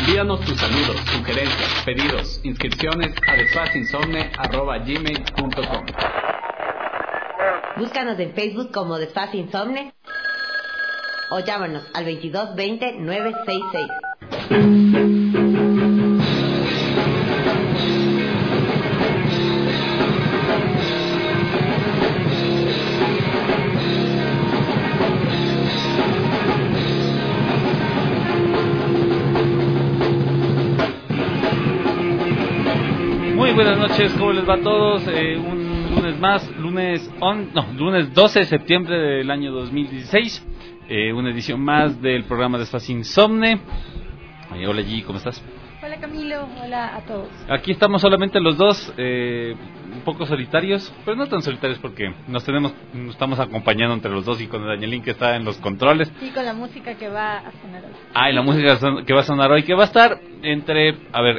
Envíanos tus saludos, sugerencias, pedidos, inscripciones a desfaseinsomne@gmail.com. Búscanos en Facebook como Desfase Insomne o llámanos al 22 20 966. Muy buenas noches, ¿cómo les va a todos? Un lunes más, lunes 12 de septiembre del año 2016, una edición más del programa Desfase Insomne. Hola G, ¿cómo estás? Hola Camilo, hola a todos. Aquí estamos solamente los dos, un poco solitarios, pero no tan solitarios porque nos estamos acompañando entre los dos y con Danielín que está en los controles. Y con la música que va a sonar hoy. Y la música que va a sonar hoy, que va a estar entre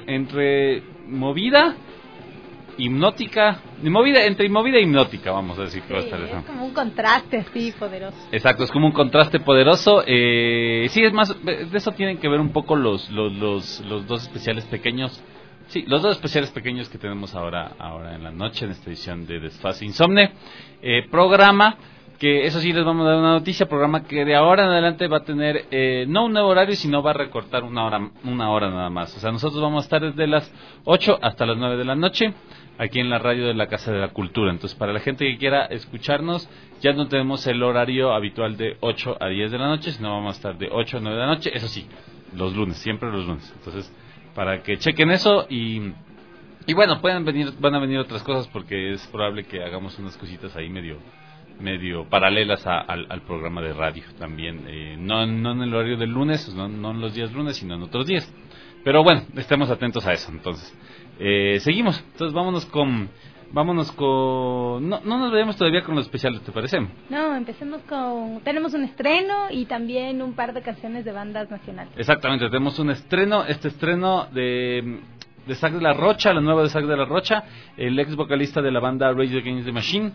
movida, hipnótica, entre movida e hipnótica, vamos a decir que va a estar eso. Es como un contraste así poderoso. Exacto, es como un contraste poderoso. Sí, es más, de eso tienen que ver un poco los dos especiales pequeños. Sí, los dos especiales pequeños que tenemos ahora en la noche en esta edición de Desfase Insomne. Programa que, eso sí, les vamos a dar una noticia, programa que de ahora en adelante va a tener no un nuevo horario, sino va a recortar una hora nada más. O sea, nosotros vamos a estar desde las 8 hasta las 9 de la noche, aquí en la radio de la Casa de la Cultura. Entonces, para la gente que quiera escucharnos, ya no tenemos el horario habitual de 8 a 10 de la noche, sino vamos a estar de 8 a 9 de la noche, eso sí, los lunes, siempre los lunes. Entonces, para que chequen eso y bueno, van a venir otras cosas porque es probable que hagamos unas cositas ahí medio paralelas al programa de radio también, no en el horario del lunes, no en los días lunes, sino en otros días. Pero bueno, estemos atentos a eso. Entonces, seguimos. Entonces, vámonos con no nos vayamos todavía con los especiales, ¿te parece? No, empecemos tenemos un estreno y también un par de canciones de bandas nacionales. Exactamente, tenemos un estreno, de Zack de la Rocha, la nueva de Zack de la Rocha, el ex vocalista de la banda Rage Against the Machine.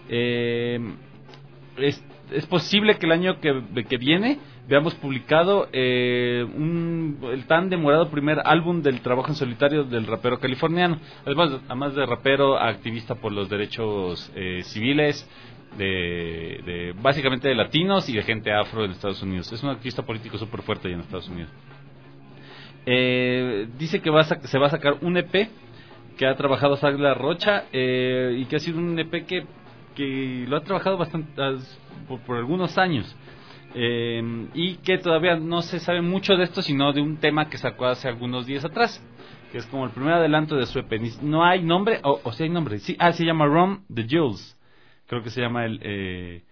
Es posible que el año que viene veamos publicado el tan demorado primer álbum del trabajo en solitario del rapero californiano, además de rapero, activista por los derechos civiles de básicamente de latinos y de gente afro en Estados Unidos. Es un activista político súper fuerte allá en Estados Unidos. Dice que se va a sacar un EP que ha trabajado Zack de la Rocha, y que ha sido un EP que lo ha trabajado bastante por algunos años, y que todavía no se sabe mucho de esto, sino de un tema que sacó hace algunos días atrás, que es como el primer adelanto de su EP. No hay nombre, o sí hay nombre, sí, se llama Run the Jewels, creo que se llama el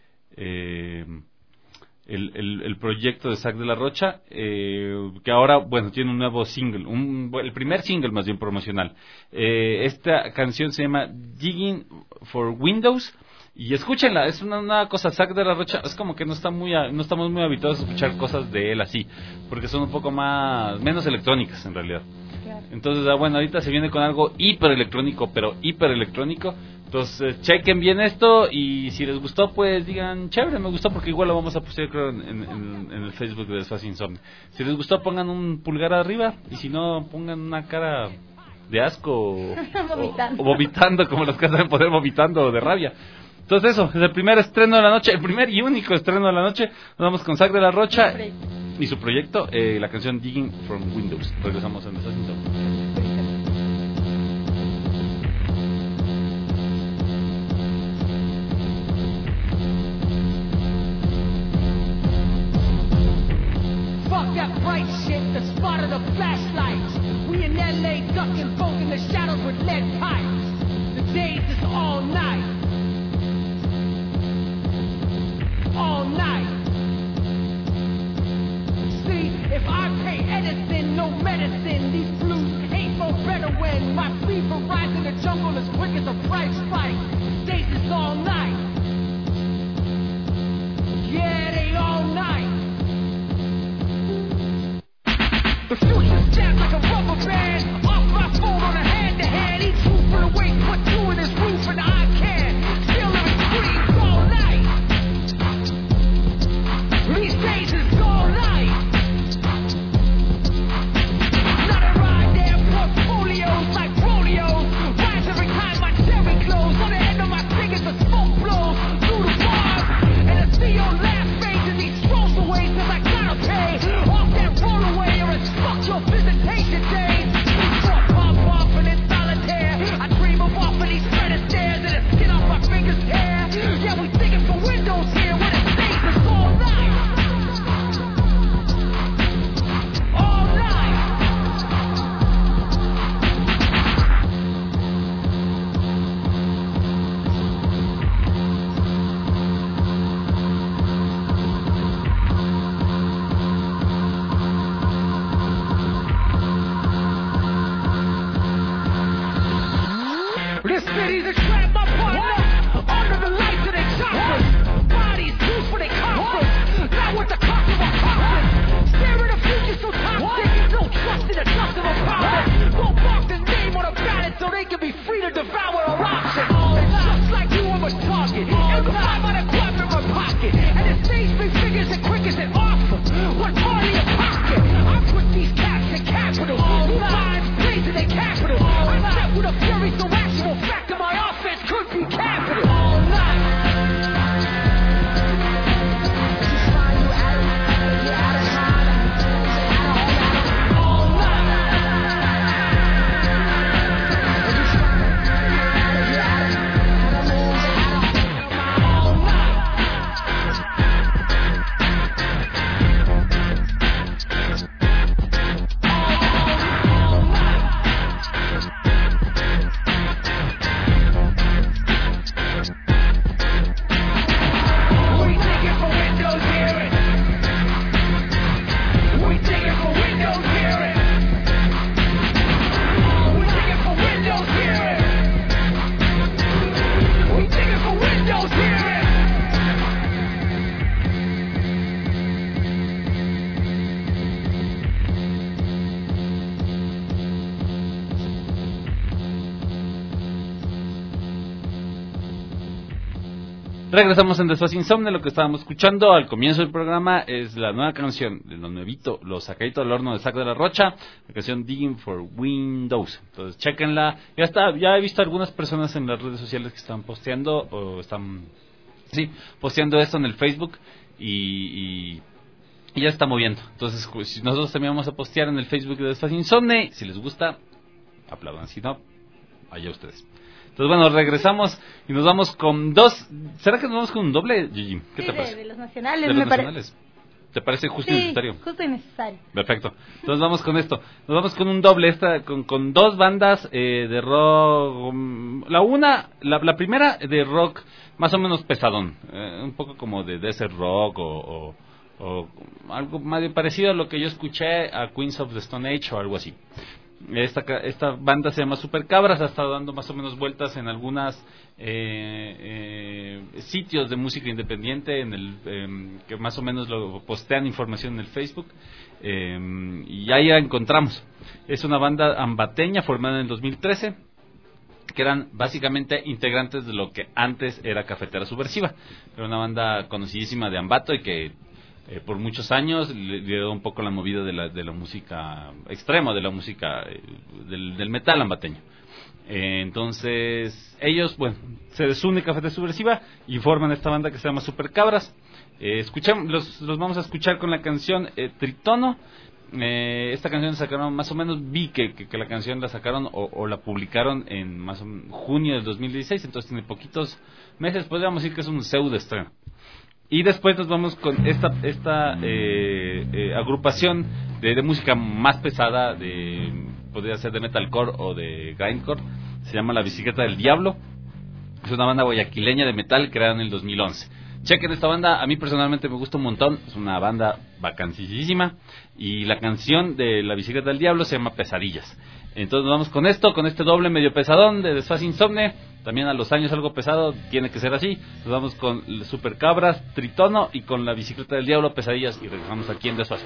proyecto de Zack de la Rocha, que ahora, bueno, tiene un nuevo single, el primer single más bien promocional. Esta canción se llama Digging for Windows, y escúchenla, es una cosa. Zack de la Rocha es como que no estamos muy habituados a escuchar cosas de él así, porque son un poco menos electrónicas en realidad. Claro. Entonces, bueno, ahorita se viene con algo hiper electrónico. Entonces, chequen bien esto, y si les gustó, pues digan, chévere, me gustó, porque igual lo vamos a postear, creo, en el Facebook de Desfase Insomne. Si les gustó, pongan un pulgar arriba, y si no, pongan una cara de asco o vomitando, como las que saben poder vomitando, o de rabia. Entonces eso, es el primer estreno de la noche, el primer y único estreno de la noche. Nos vamos con Zack de la Rocha y su proyecto, la canción Digging from Windows. Regresamos en Desfase Insomne. Fuck that bright shit, the spot of the flashlights. We in LA ducking folk in the shadows with lead pipes. The days is all night. All night. See, if I pay Edison, no medicine. These blues ain't no better when my fever rise in the jungle as quick as a price spike. Days is all night. Yeah, they all night. The future's jammed like a rubber band. Off my phone on a hand-to-hand. Each move for the weight, put two in his roof and I can. Still living screams all night. These days is all night. ladies and trap my partner under the lights of their choppers. Bodies used for their coffers, not with the cost of a coffin. Stare at the future so toxic, no trust in the trust of a power. Won't mark the name on a ballot so they can be free to devour our options. It's just like you were a target, amplified by the quadrant in my pocket. And the stage big figures and quick as an awesome. What part of your pocket? I put these caps in capital. These lines blazing in capital. I step with a fury so actual fact that my offense could be capital. All night. Regresamos en Desfase Insomne. Lo que estábamos escuchando al comienzo del programa es la nueva canción de lo nuevito, lo sacadito del horno de Zack de la Rocha, la canción Digging for Windows. Entonces, chéquenla. Ya he visto algunas personas en las redes sociales que están posteando posteando esto en el Facebook y ya está moviendo. Entonces, si nosotros también vamos a postear en el Facebook de Desfase Insomne, si les gusta, aplaudan. Si no, allá ustedes. Entonces, bueno, regresamos y nos vamos con dos. ¿Será que nos vamos con un doble, Gigi? ¿Qué te parece? De los nacionales, ¿De los nacionales? ¿Te parece justo y necesario? Justo y necesario. Perfecto. Entonces vamos con esto. Nos vamos con un doble, con dos bandas de rock. La primera de rock más o menos pesadón. Un poco como de desert rock o algo más parecido a lo que yo escuché a Queens of the Stone Age o algo así. Esta banda se llama Supercabras, ha estado dando más o menos vueltas en algunas sitios de música independiente que más o menos lo postean información en el Facebook, y ahí la encontramos. Es una banda ambateña formada en el 2013, que eran básicamente integrantes de lo que antes era Cafetera Subversiva. Era una banda conocidísima de Ambato y que por muchos años le dio un poco la movida de la música extrema, de la música del metal ambateño. Entonces ellos, se desune Cafetera Subversiva y forman esta banda que se llama Supercabras. Los vamos a escuchar con la canción Tritono. Esta canción la sacaron más o menos, vi que la canción la sacaron o la publicaron en más o menos junio del 2016, entonces tiene poquitos meses, podríamos decir que es un pseudo estreno. Y después nos vamos con esta agrupación de música más pesada, podría ser de metalcore o de grindcore. Se llama La Bicicleta del Diablo. Es una banda guayaquileña de metal creada en el 2011. Chequen esta banda, a mí personalmente me gusta un montón. Es una banda vacancísima. Y la canción de La Bicicleta del Diablo se llama Pesadillas. Entonces nos vamos con este doble medio pesadón de Desfase Insomne. También a los años algo pesado, tiene que ser así. Nos vamos con Supercabras, Tritono y con La Bicicleta del Diablo, Pesadillas, y regresamos aquí en Desfase.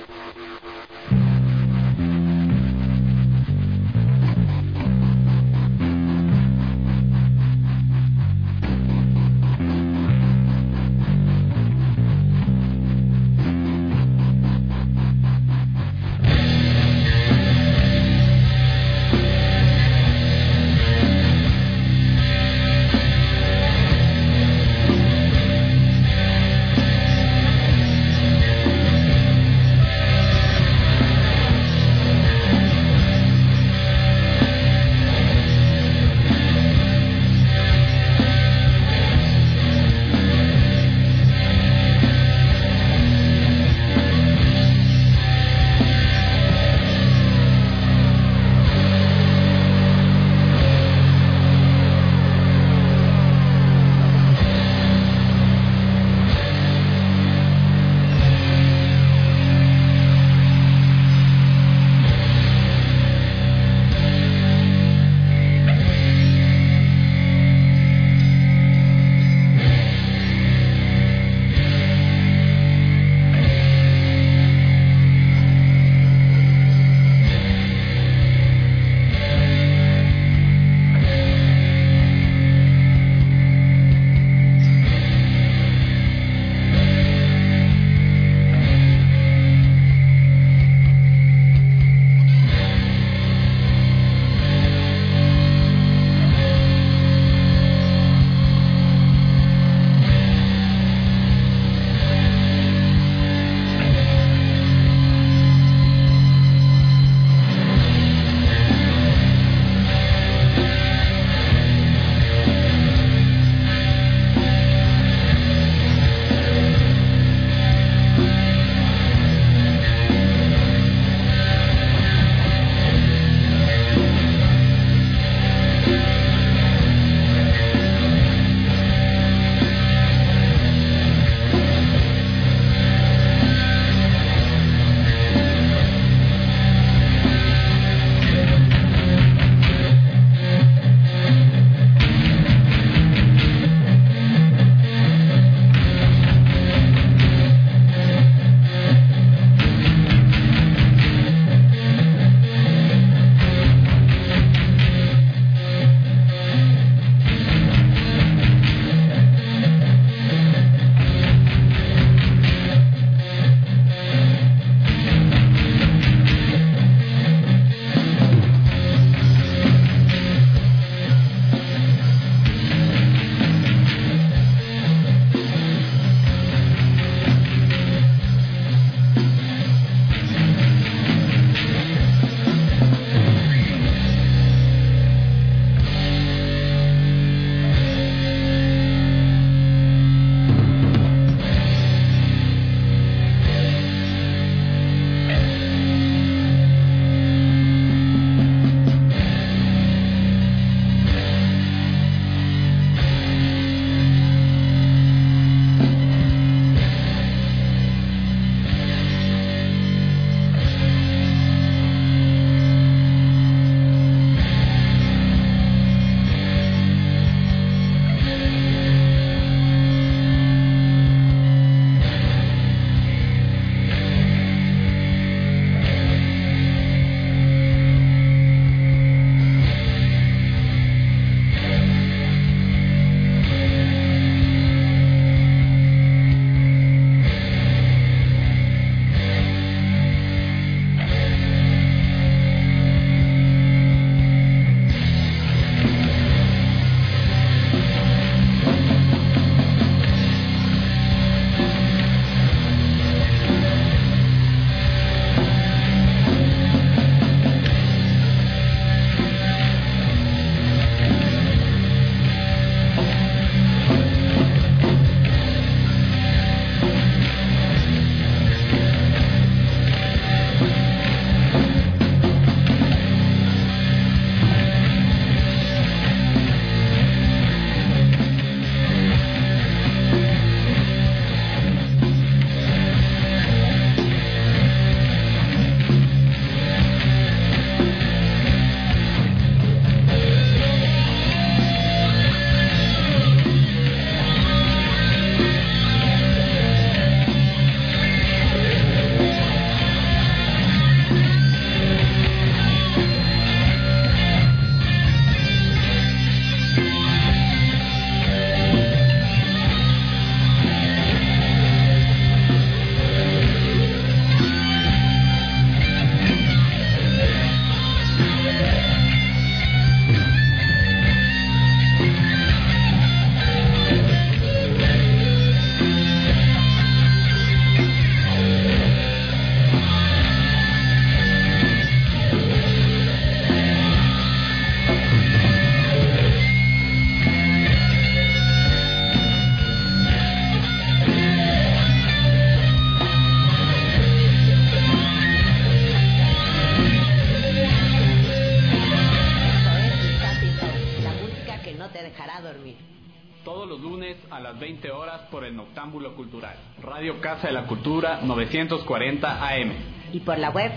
Todos los lunes a las 20 horas por el Noctámbulo Cultural. Radio Casa de la Cultura 940 AM. Y por la web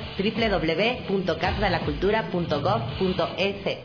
www.casadelacultura.gov.es.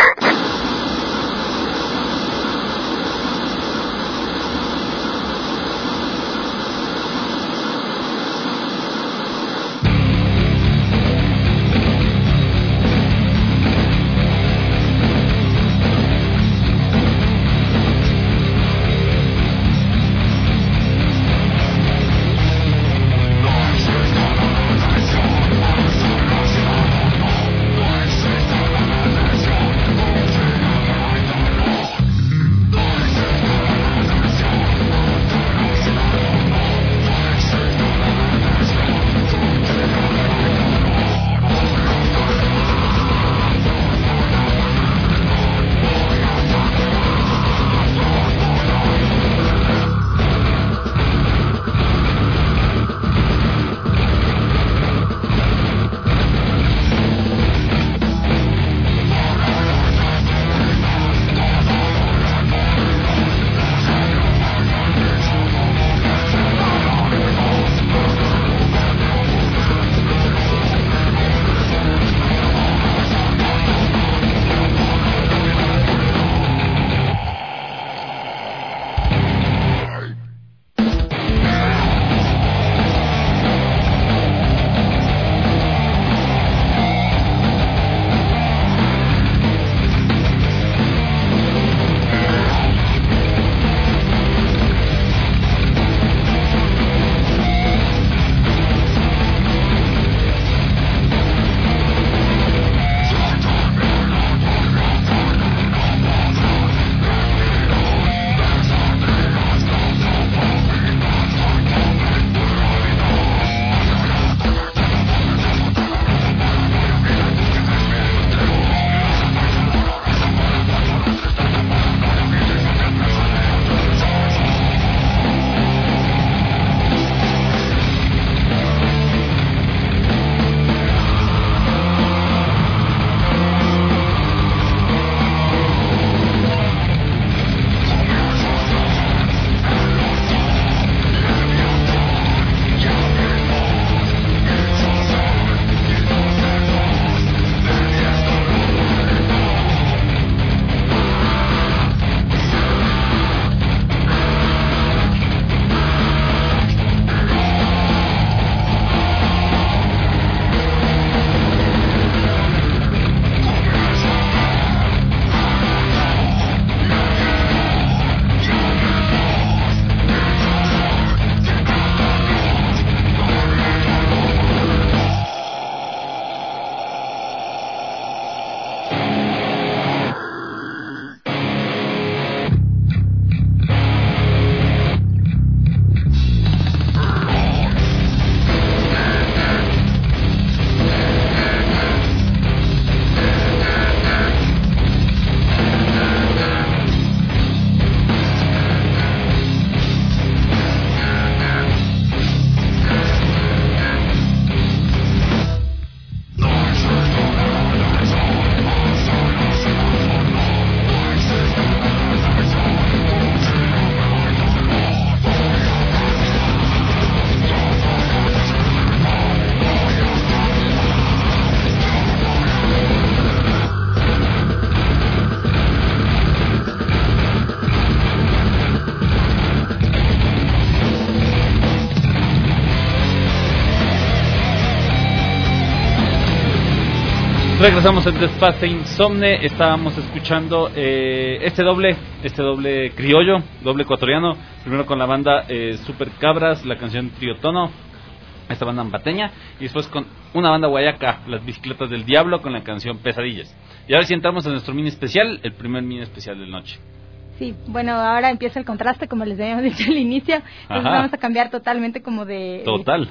Regresamos en Despace Insomne. Estábamos escuchando este doble criollo, doble ecuatoriano. Primero con la banda Super Cabras, la canción Triotono, esta banda ambateña. Y después con una banda guayaca, Las Bicicletas del Diablo, con la canción Pesadillas. Y ahora sí entramos en nuestro mini especial, el primer mini especial de la noche. Sí, bueno, ahora empieza el contraste, como les habíamos dicho al inicio. Entonces vamos a cambiar totalmente como de...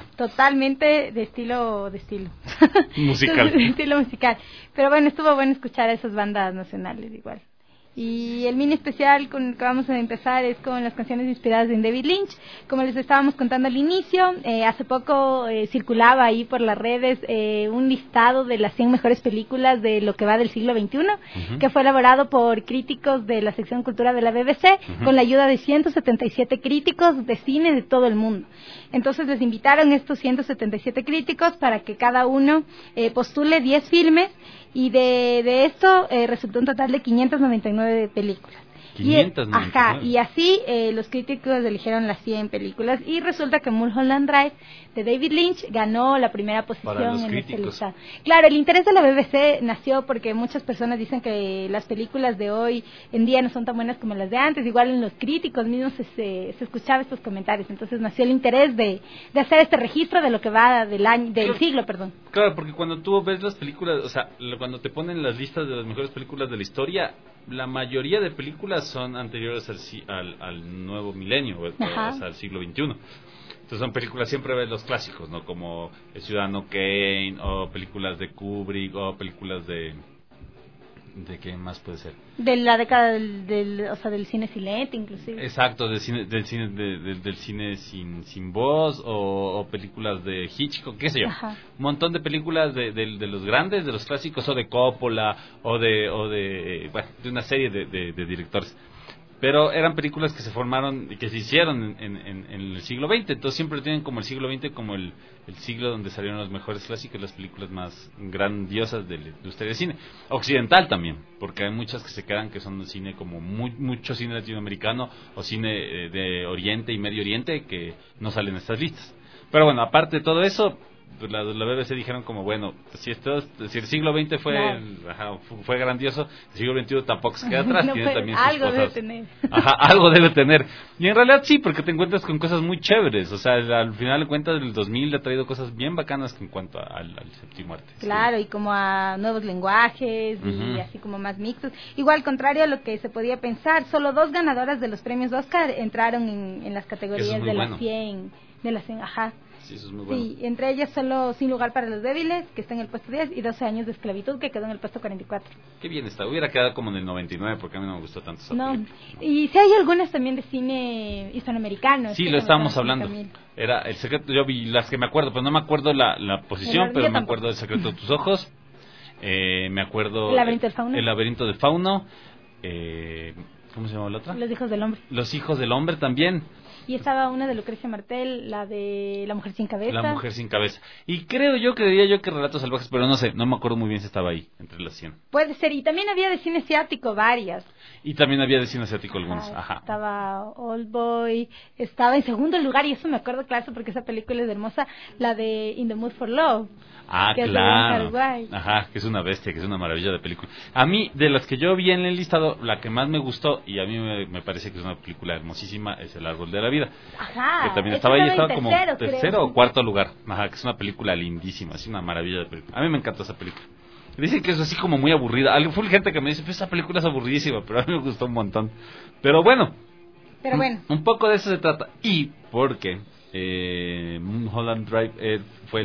Totalmente de estilo... musical. De estilo musical. Pero bueno, estuvo bueno escuchar a esas bandas nacionales igual. Y el mini especial con el que vamos a empezar es con las canciones inspiradas en David Lynch. Como les estábamos contando al inicio, hace poco circulaba ahí por las redes un listado de las 100 mejores películas de lo que va del siglo XXI, que fue elaborado por críticos de la sección Cultura de la BBC, con la ayuda de 177 críticos de cine de todo el mundo. Entonces les invitaron estos 177 críticos para que cada uno postule 10 filmes, y de esto resultó un total de 599 películas. 599. Y así los críticos eligieron las 100 películas, y resulta que Mulholland Drive de David Lynch ganó la primera posición en este listado. Claro, el interés de la BBC nació porque muchas personas dicen que las películas de hoy en día no son tan buenas como las de antes. Igual en los críticos mismos se escuchaba estos comentarios. Entonces nació el interés de hacer este registro de lo que va del siglo, perdón. Claro, porque cuando tú ves las películas, o sea, cuando te ponen las listas de las mejores películas de la historia, la mayoría de películas son anteriores al nuevo milenio, o sea, al siglo XXI. Entonces son películas, siempre ves los clásicos, ¿no? Como El Ciudadano Kane, o películas de Kubrick, o películas de ¿qué más puede ser? De la década del cine silente, inclusive. Exacto, del cine sin voz, o películas de Hitchcock, qué sé yo. Ajá. Un montón de películas de los grandes, de los clásicos, o de Coppola, o de una serie de directores. Pero eran películas que se formaron y que se hicieron en el siglo XX. Entonces siempre tienen como el siglo XX como el siglo donde salieron los mejores clásicos, las películas más grandiosas de la industria del cine. Occidental también, porque hay muchas que se quedan que son cine como mucho cine latinoamericano, o cine de Oriente y Medio Oriente, que no salen en estas listas. Pero bueno, aparte de todo eso, la BBC dijeron como, bueno, si el siglo XX fue grandioso, el siglo XXI tampoco se queda atrás, tiene también sus algo cosas. Debe tener. Algo debe tener. Y en realidad sí, porque te encuentras con cosas muy chéveres. O sea, al final de cuentas, el 2000 le ha traído cosas bien bacanas en cuanto al séptimo arte. Claro, sí. Y como a nuevos lenguajes, y así como más mixtos. Igual, contrario a lo que se podía pensar, solo 2 ganadoras de los premios Oscar entraron en las categorías de las 100, ajá. Sí, eso es muy bueno. Sí, entre ellas solo Sin lugar para los débiles, que está en el puesto 10, y 12 años de esclavitud, que quedó en el puesto 44. Qué bien está, hubiera quedado como en el 99, porque a mí no me gustó tanto esa película. Y sí hay algunas también de cine hispanoamericano. Sí, lo estábamos hablando. Era El secreto, yo vi las que me acuerdo, pero no me acuerdo la posición, pero me acuerdo del secreto de tus ojos. Me acuerdo... El laberinto del fauno. El laberinto del fauno. ¿Cómo se llama la otra? Los hijos del hombre. Los hijos del hombre también. Y estaba una de Lucrecia Martel, la de La mujer sin cabeza. La mujer sin cabeza. Y diría yo que Relatos salvajes, pero no sé, no me acuerdo muy bien si estaba ahí, entre las 100. Puede ser, y también había de cine asiático varias. Y también había de cine asiático algunos, Estaba Oldboy, estaba en segundo lugar, y eso me acuerdo claro, porque esa película es hermosa, la de In the Mood for Love. Que claro. Que es una bestia, que es una maravilla de película. A mí, de las que yo vi en el listado, la que más me gustó, y a mí me parece que es una película hermosísima, es El árbol de la vida. Que también estaba ahí, estaba como tercero o cuarto lugar. Que es una película lindísima, es una maravilla de película. A mí me encantó esa película. Dicen que es así como muy aburrida. Fue gente que me dice, pues esa película es aburridísima, pero a mí me gustó un montón. Pero bueno, un poco de eso se trata. Y porque Mulholland Drive fue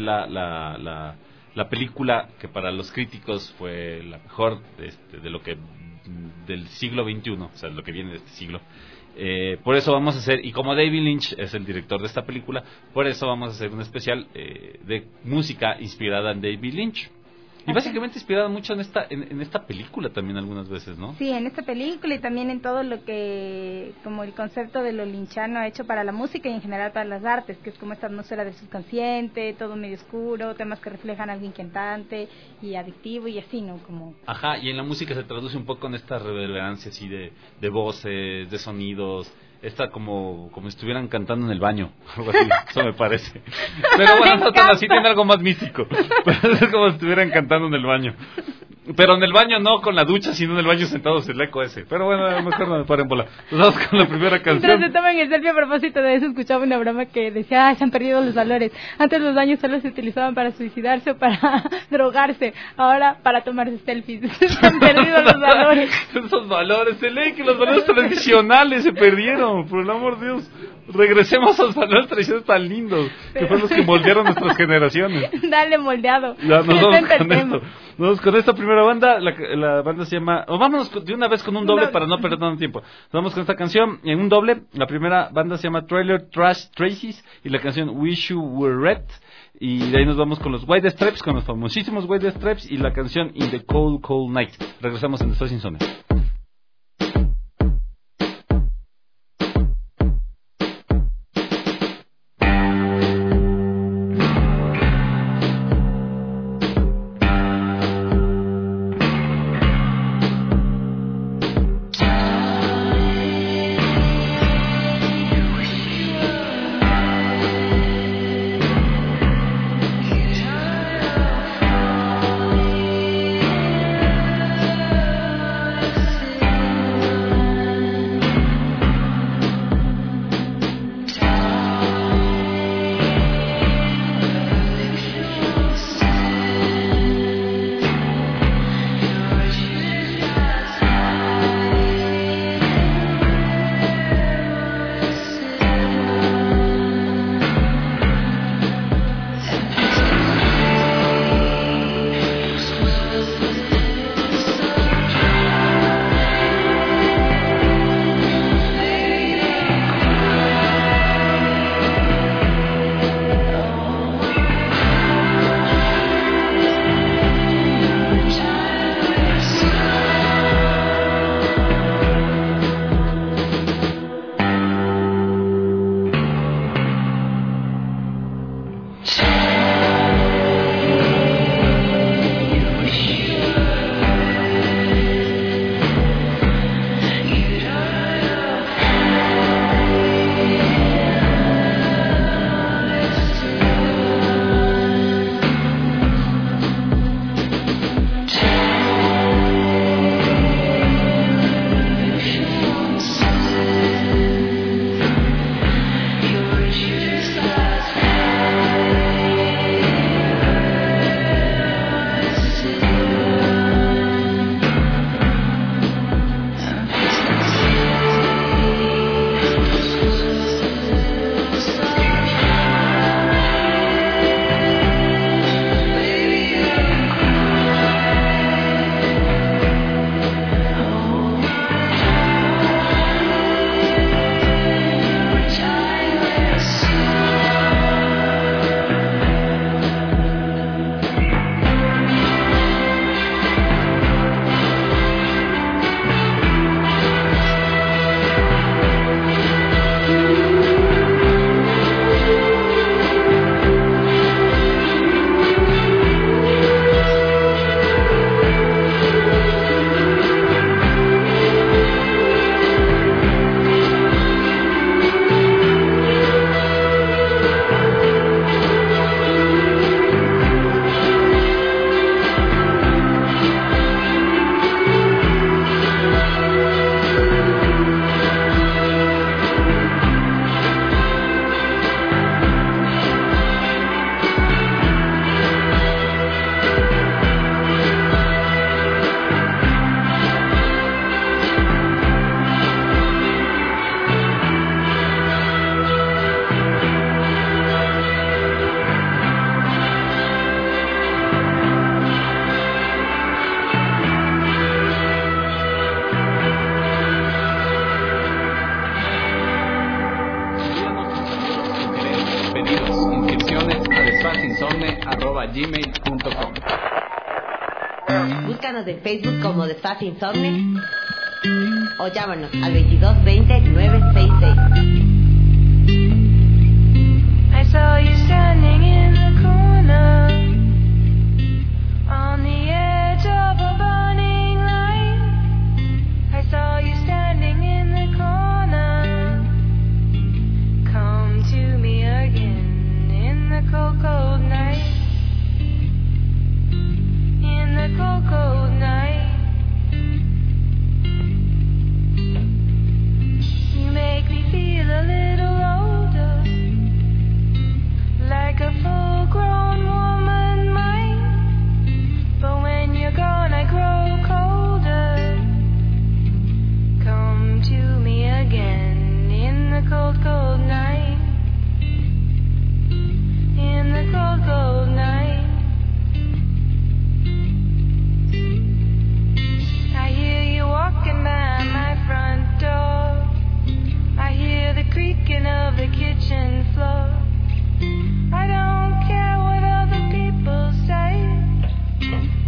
la película que para los críticos fue la mejor de lo que del siglo XXI, o sea, lo que viene de este siglo. Por eso vamos a hacer, y como David Lynch es el director de esta película, por eso vamos a hacer un especial de música inspirada en David Lynch. Y básicamente inspirada mucho en esta película también algunas veces, ¿no? Sí, en esta película y también en todo lo que, como el concepto de lo lynchiano ha hecho para la música y en general para las artes, que es como esta atmósfera del subconsciente, todo medio oscuro, temas que reflejan a alguien inquietante y adictivo y así, ¿no? Y en la música se traduce un poco en esta reverberancia así de voces, de sonidos. Está como si estuvieran cantando en el baño, algo así, eso me parece. Pero bueno, no tan así, tiene algo más místico. Pero es como si estuvieran cantando en el baño. Pero en el baño no con la ducha, sino en el baño sentados, el eco ese. Pero bueno, a lo mejor no me paren bola. Nos vamos con la primera canción. Mientras se toman el selfie, a propósito de eso, escuchaba una broma que decía, se han perdido los valores. Antes los baños solo se utilizaban para suicidarse o para drogarse. Ahora para tomarse selfies. Se han perdido los valores. Esos valores, se lee que los valores tradicionales se perdieron, por el amor de Dios. Regresemos a los valores tradicionales tan lindos, que fueron los que moldearon nuestras generaciones. Dale, moldeado. Ya nos vamos con esto. Vamos con esta primera banda. La banda se llama... vámonos de una vez con un doble para no perder tanto tiempo. Vamos con esta canción en un doble. La primera banda se llama Trailer Trash Traces y la canción Wish You Were Red. Y de ahí nos vamos con los White Stripes, con los famosísimos White Stripes y la canción In the Cold Cold Night. Regresamos en Después Insomne. gmail.com. Búscanos en Facebook como Desfase Insomne o llámanos al 2220-966. I saw you standing in the corner on the edge of a burning light. I saw you standing in the corner. Come to me again in the cold, cold night. In the cold, cold night. You make me feel a little older, like a fool.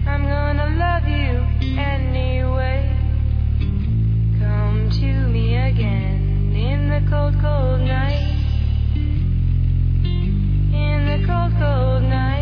I'm gonna love you anyway. Come to me again in the cold, cold night. In the cold, cold night.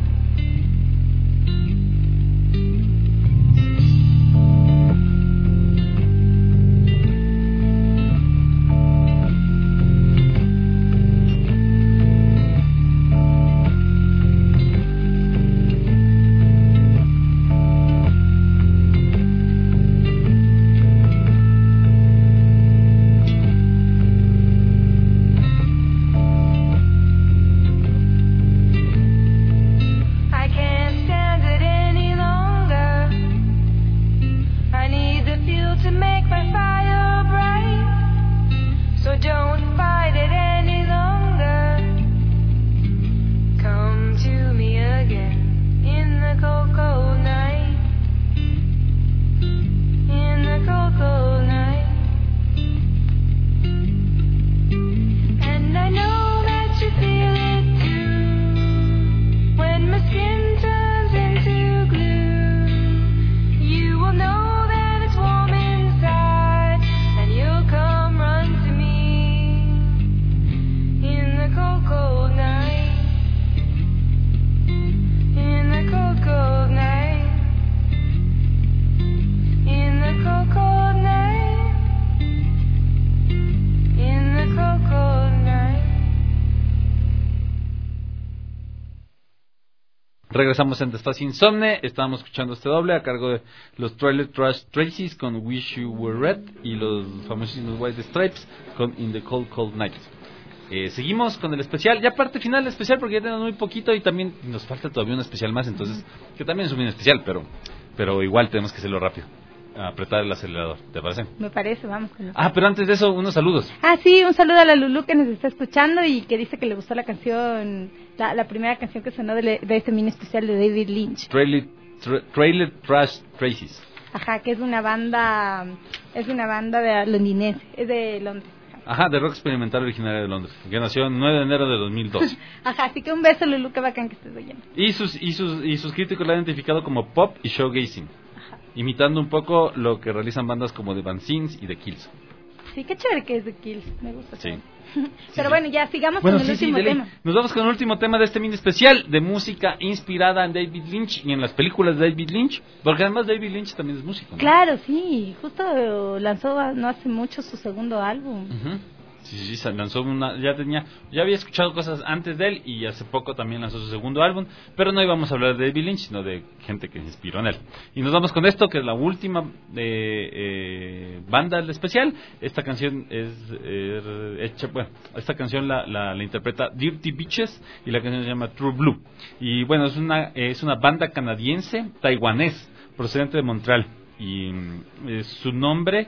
Regresamos en Despacio Insomne. Estábamos escuchando este doble a cargo de los Trailer Trash Tracy's con Wish You Were Red y los famosísimos White Stripes con In the Cold Cold Night. Seguimos con el especial, ya parte final del especial porque ya tenemos muy poquito y también nos falta todavía un especial más, entonces que también es un bien especial, pero igual tenemos que hacerlo rápido. Apretar el acelerador, ¿te parece? Me parece, vamos con eso. Pero antes de eso, unos saludos. Sí, un saludo a la Lulú que nos está escuchando y que dice que le gustó la canción, la primera canción que sonó de este mini especial de David Lynch. Trailer Trash Tracy's. Ajá, que es una banda de londinense, es de Londres. Ajá, de rock experimental originaria de Londres, que nació el 9 de enero de 2002. Ajá, así que un beso, Lulú, qué bacán que estés oyendo. Y sus críticos la han identificado como pop y showgazing, imitando un poco lo que realizan bandas como The Van Sins y The Kills. Sí, qué chévere que es The Kills, me gusta. Sí. Pero bueno, ya sigamos con el último tema. Nos vamos con el último tema de este mini especial de música inspirada en David Lynch y en las películas de David Lynch, porque además David Lynch también es músico, ¿no? Claro, sí, justo lanzó no hace mucho su segundo álbum. Uh-huh. Sí, lanzó ya había escuchado cosas antes de él y hace poco también lanzó su segundo álbum, pero no íbamos a hablar de David Lynch, sino de gente que se inspiró en él. Y nos vamos con esto, que es la última banda del especial. Esta canción esta canción la interpreta Dirty Bitches y la canción se llama True Blue. Y bueno, es una banda canadiense, taiwanés, procedente de Montreal. Y su nombre...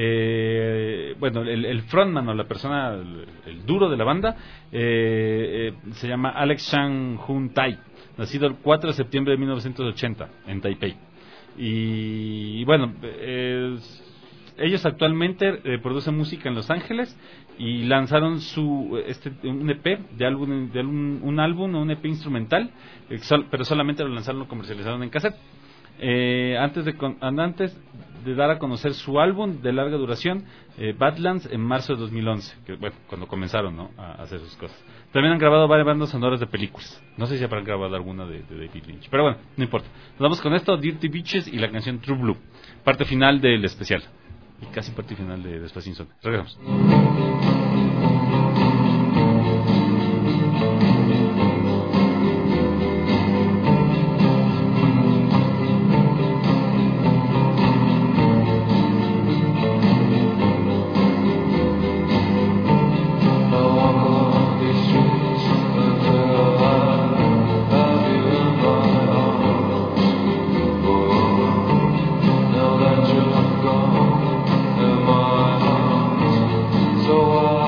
el frontman o la persona, el duro de la banda, se llama Alex Chang Hun Tai, nacido el 4 de septiembre de 1980 en Taipei. Y bueno, ellos actualmente producen música en Los Ángeles y lanzaron un EP un álbum o un EP instrumental, pero solamente lo comercializaron en cassette. Antes de dar a conocer su álbum de larga duración, Badlands, en marzo de 2011, que cuando comenzaron, ¿no?, a hacer sus cosas. También han grabado varias bandas sonoras de películas. No sé si habrán grabado alguna de David Lynch, pero bueno, no importa. Nos vamos con esto, Dirty Bitches y la canción True Blue, parte final del especial y casi parte final de Despacio Insomne. Regresamos. So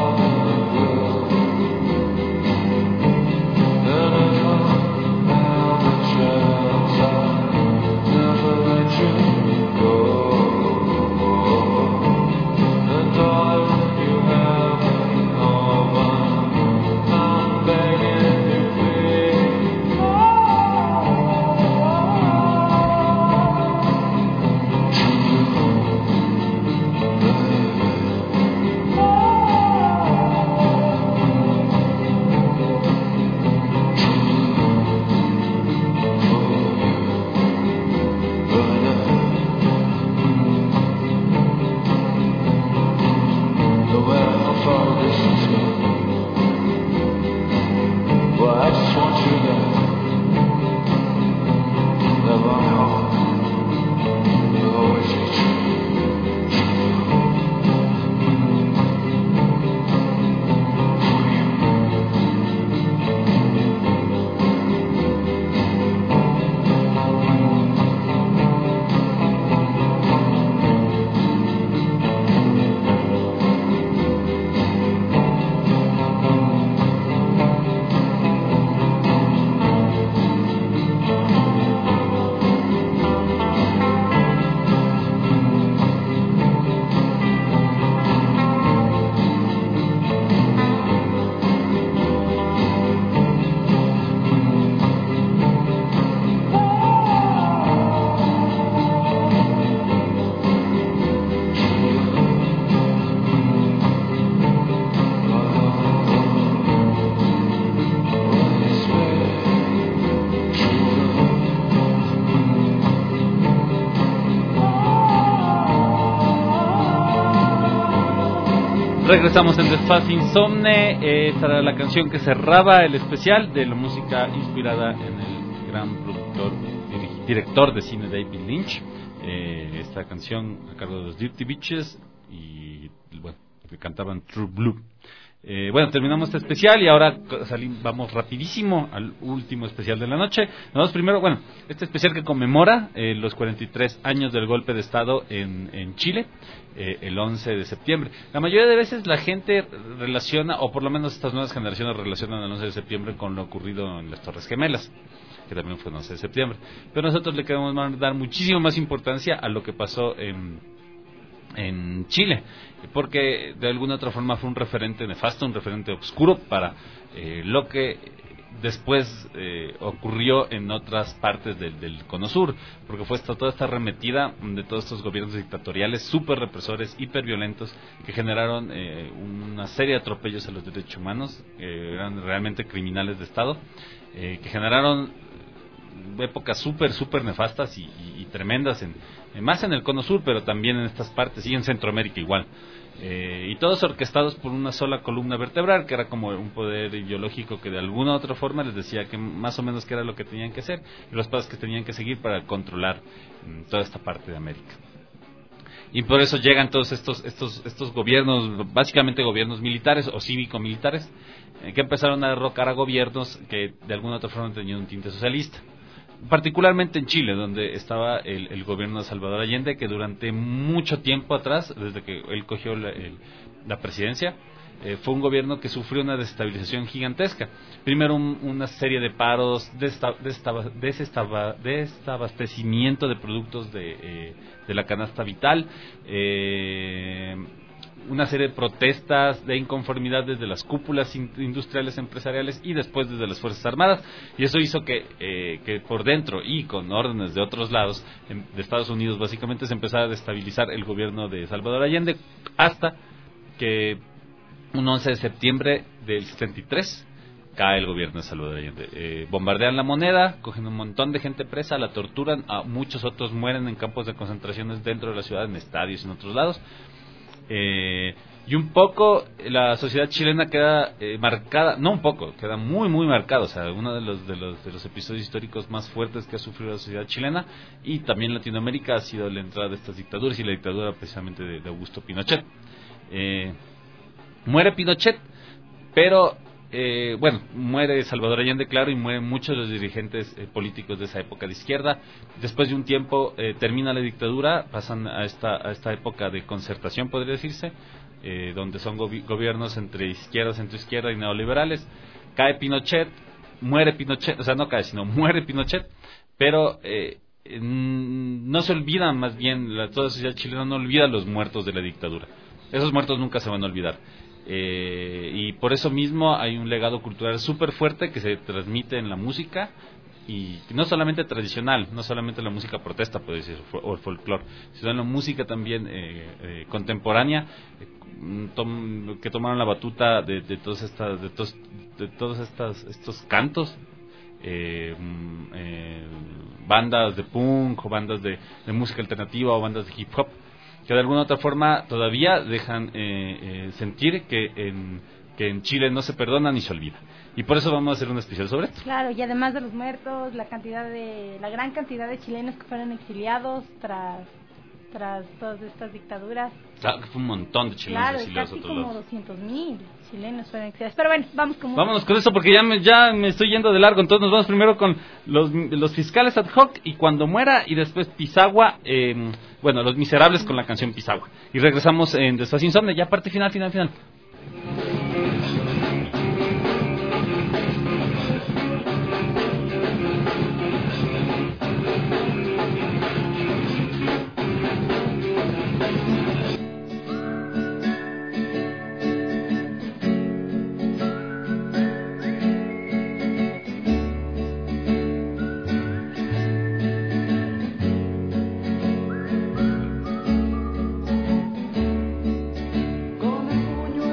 Regresamos en Desfase Insomne. Esta era la canción que cerraba el especial de la música inspirada en el gran productor y director de cine David Lynch. Esta canción a cargo de los Dirty Bitches y bueno, que cantaban True Blue. Bueno, terminamos este especial y ahora vamos rapidísimo al último especial de la noche. Vamos primero, bueno, este especial que conmemora los 43 años del golpe de Estado en Chile, el 11 de septiembre. La mayoría de veces la gente relaciona, o por lo menos estas nuevas generaciones relacionan el 11 de septiembre con lo ocurrido en las Torres Gemelas, que también fue el 11 de septiembre. Pero nosotros le queremos dar muchísimo más importancia a lo que pasó en Chile, porque de alguna otra forma fue un referente nefasto, un referente oscuro para lo que después ocurrió en otras partes del Cono Sur, porque fue toda esta arremetida de todos estos gobiernos dictatoriales súper represores, hiper violentos, que generaron una serie de atropellos a los derechos humanos, eran realmente criminales de Estado, que generaron épocas súper nefastas y tremendas más en el Cono Sur, pero también en estas partes y en Centroamérica igual, y todos orquestados por una sola columna vertebral, que era como un poder ideológico que de alguna u otra forma les decía que más o menos qué era lo que tenían que hacer y los pasos que tenían que seguir para controlar toda esta parte de América. Y por eso llegan todos estos gobiernos, básicamente gobiernos militares o cívico-militares, que empezaron a derrocar a gobiernos que de alguna u otra forma tenían un tinte socialista. Particularmente en Chile, donde estaba el gobierno de Salvador Allende, que durante mucho tiempo atrás, desde que él cogió la presidencia, fue un gobierno que sufrió una desestabilización gigantesca. Primero una serie de paros, desabastecimiento de productos de la canasta vital, una serie de protestas de inconformidad desde las cúpulas industriales empresariales y después desde las Fuerzas Armadas, y eso hizo que por dentro y con órdenes de otros lados de Estados Unidos básicamente se empezara a destabilizar el gobierno de Salvador Allende, hasta que un 11 de septiembre del 73 cae el gobierno de Salvador Allende. Bombardean la moneda, cogen un montón de gente presa, la torturan, a muchos otros mueren en campos de concentraciones dentro de la ciudad, en estadios y en otros lados. Y un poco la sociedad chilena queda marcada, no un poco, queda muy marcada, o sea, uno de los episodios históricos más fuertes que ha sufrido la sociedad chilena y también Latinoamérica ha sido la entrada de estas dictaduras y la dictadura precisamente de Augusto Pinochet. Muere Pinochet, pero bueno, muere Salvador Allende, claro, y mueren muchos de los dirigentes políticos de esa época de izquierda. Después de un tiempo termina la dictadura, pasan a esta época de concertación, podría decirse, donde son gobiernos entre izquierda, centroizquierda y neoliberales. Cae Pinochet, muere Pinochet, o sea, no cae, sino muere Pinochet, pero no se olvida, más bien, toda la sociedad chilena no olvida los muertos de la dictadura. Esos muertos nunca se van a olvidar. Y por eso mismo hay un legado cultural súper fuerte que se transmite en la música, y no solamente tradicional, no solamente la música protesta, puede decir, o el folclore, sino en la música también contemporánea, que tomaron la batuta de todos estos cantos, bandas de punk o bandas de música alternativa o bandas de hip hop, que de alguna u otra forma todavía dejan sentir que en Chile no se perdona ni se olvida. Y por eso vamos a hacer un especial sobre esto. Claro, y además de los muertos, la gran cantidad de chilenos que fueron exiliados tras todas estas dictaduras. Claro, que fue un montón de chilenos exiliados a otros lados. Casi como 200,000 chilenos fueron exiliados. Pero bueno, vámonos con eso, porque ya me estoy yendo de largo. Entonces nos vamos primero con los fiscales ad hoc y Cuando muera, y después Pisagua, bueno, Los Miserables con la canción Pisagua. Y regresamos en Desfase Insomne, ya parte final. Con el puño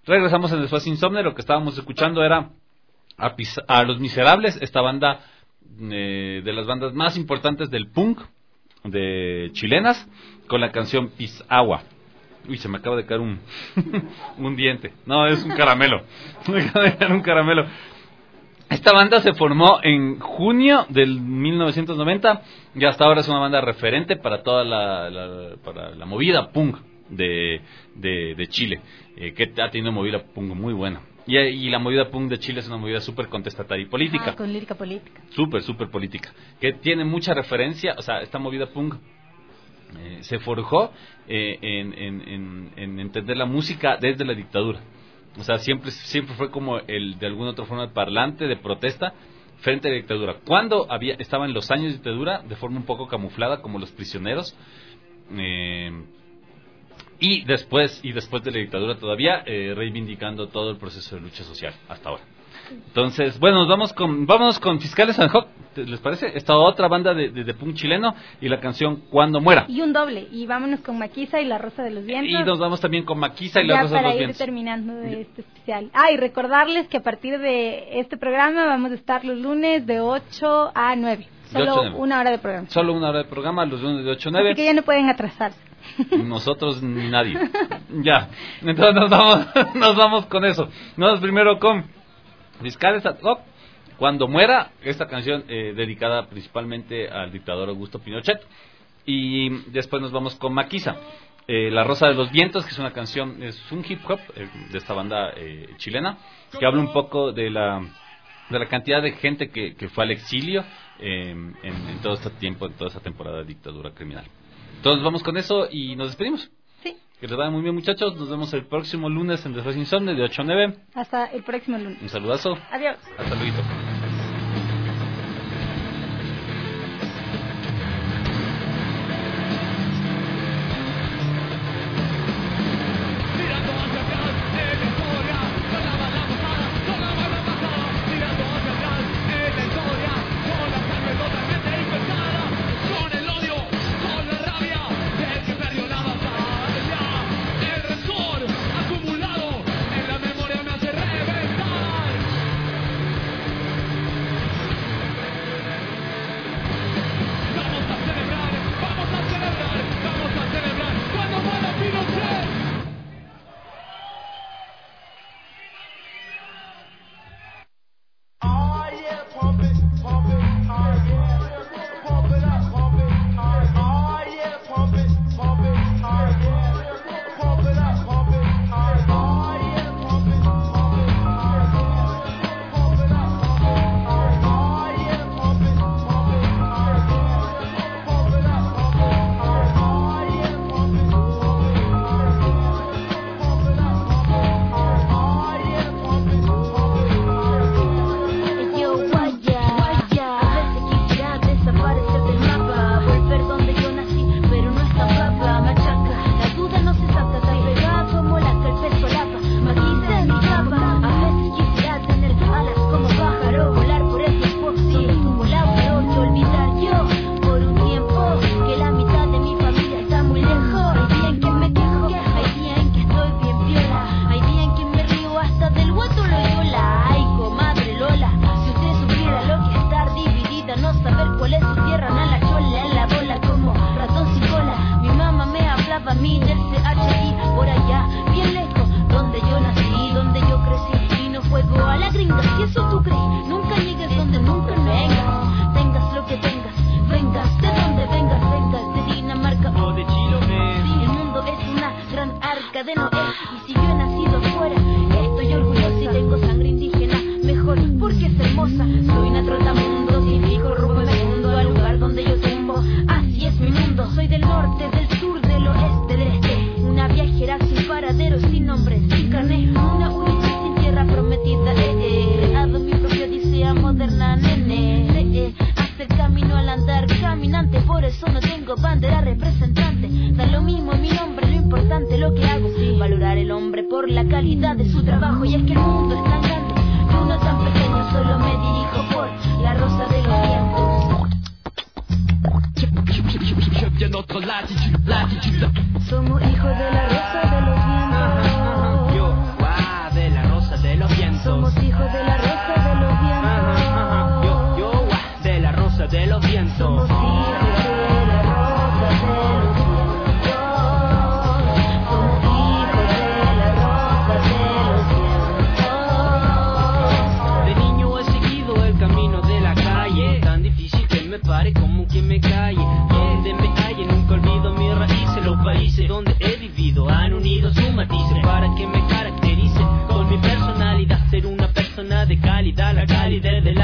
Regresamos en Después Insomne. Lo que estábamos escuchando era a Los Miserables, esta banda de las bandas más importantes del punk de chilenas, con la canción Pisagua. Uy, se me acaba de caer un diente. No, es un caramelo. Me acaba de caer un caramelo. Esta banda se formó en junio del 1990 y hasta ahora es una banda referente para toda para la movida punk de Chile, que ha tenido una movida punk muy buena. Y la movida punk de Chile es una movida súper contestataria y política. Con lírica política. Súper política. Que tiene mucha referencia, o sea, esta movida punk se forjó en entender la música desde la dictadura. O sea, siempre fue como de alguna otra forma, el parlante de protesta frente a la dictadura. Cuando estaban los años de dictadura, de forma un poco camuflada, como Los Prisioneros, y después de la dictadura todavía, reivindicando todo el proceso de lucha social hasta ahora. Entonces, bueno, vámonos con Fiscales ad Hoc, ¿les parece? Esta otra banda de punk chileno y la canción Cuando Muera. Y un doble, y vámonos con Maquisa y La Rosa de los Vientos. Y nos vamos también con Maquisa y La Rosa de los Vientos. Ya para ir terminando de este especial. Y recordarles que a partir de este programa vamos a estar los lunes de 8 a 9. Solo una hora de programa. Solo una hora de programa, los lunes de 8 a 9. Así que ya no pueden atrasarse. Nosotros ni nadie. Ya, entonces nos vamos con eso. Nos vamos primero con Fiscales ad Hoc, Cuando Muera, esta canción dedicada principalmente al dictador Augusto Pinochet. Y después nos vamos con Maquisa, La Rosa de los Vientos, que es una canción, es un hip hop de esta banda chilena, que habla un poco de la cantidad de gente que fue al exilio en todo este tiempo, en toda esta temporada de dictadura criminal. Entonces vamos con eso y nos despedimos. Sí. Que les vaya muy bien, muchachos. Nos vemos el próximo lunes en Después Insomne de 8 a 9. Hasta el próximo lunes. Un saludazo. Adiós. Hasta luego. Acumulado en la memoria me hace reventar.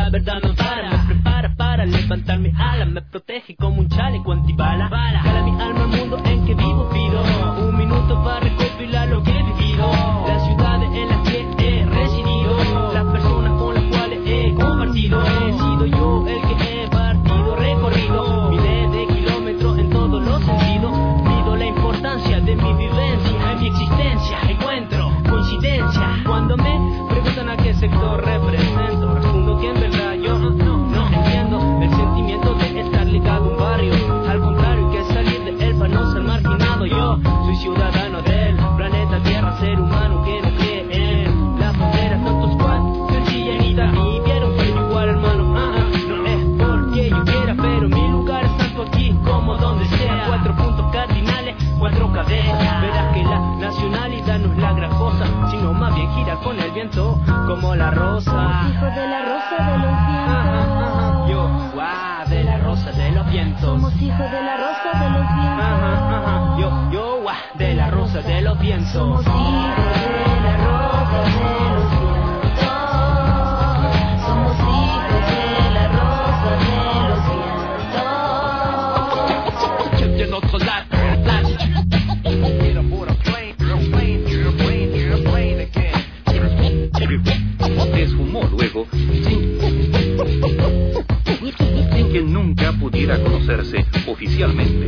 la verdad no para. Me prepara para levantar mi ala, me protege como un chaleco antibala. Cala mi alma al mundo en que vivo, pido un minuto para recopilar lo que he vivido. Las ciudades en las que he residido, las personas con las cuales he compartido. He sido yo el que he partido, recorrido miles de kilómetros en todos los sentidos. Mido la importancia de mi vivencia en mi existencia. Encuentro coincidencia cuando me preguntan a qué sector represento. Respondo que en verdad yo no entiendo el sentimiento de estar ligado a un barrio. Al contrario que salir de él para no ser marginado. Yo soy ciudadano del planeta Tierra, ser humano que no cree en las fronteras. Tantos cual sencilla y da y vieron que yo igual hermano. No es porque yo quiera, pero mi lugar es tanto aquí como donde sea. 4 puntos cardinales, 4 cabezas. Verás que la nacionalidad no es la gran cosa, sino más bien gira con el viento como la rosa. Somos hijos de la rosa de los vientos. Yo, guau, de la rosa de los vientos. Somos hijos de la rosa de los vientos. Yo, guau, de la rosa de los vientos. Somos hijos de la rosa de los vientos. Somos hijos de la rosa de los vientos. De notre se esfumó luego sin que nunca pudiera conocerse oficialmente